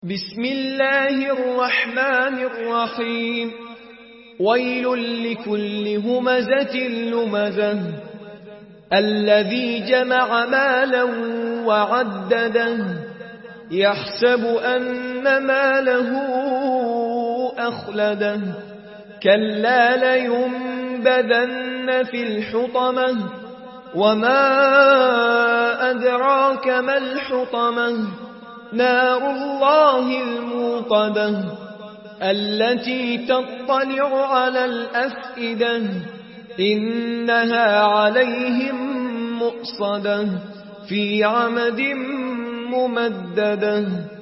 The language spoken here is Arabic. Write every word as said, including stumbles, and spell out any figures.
بسم الله الرحمن الرحيم ويل لكل همزة لمزة الذي جمع مالا وعدده يحسب أن ماله أخلده كلا لينبذن في الحطمة وما أدراك ما الحطمة نار الله الموقدة التي تطلع على الأفئدة إنها عليهم مؤصدة في عمد ممددة.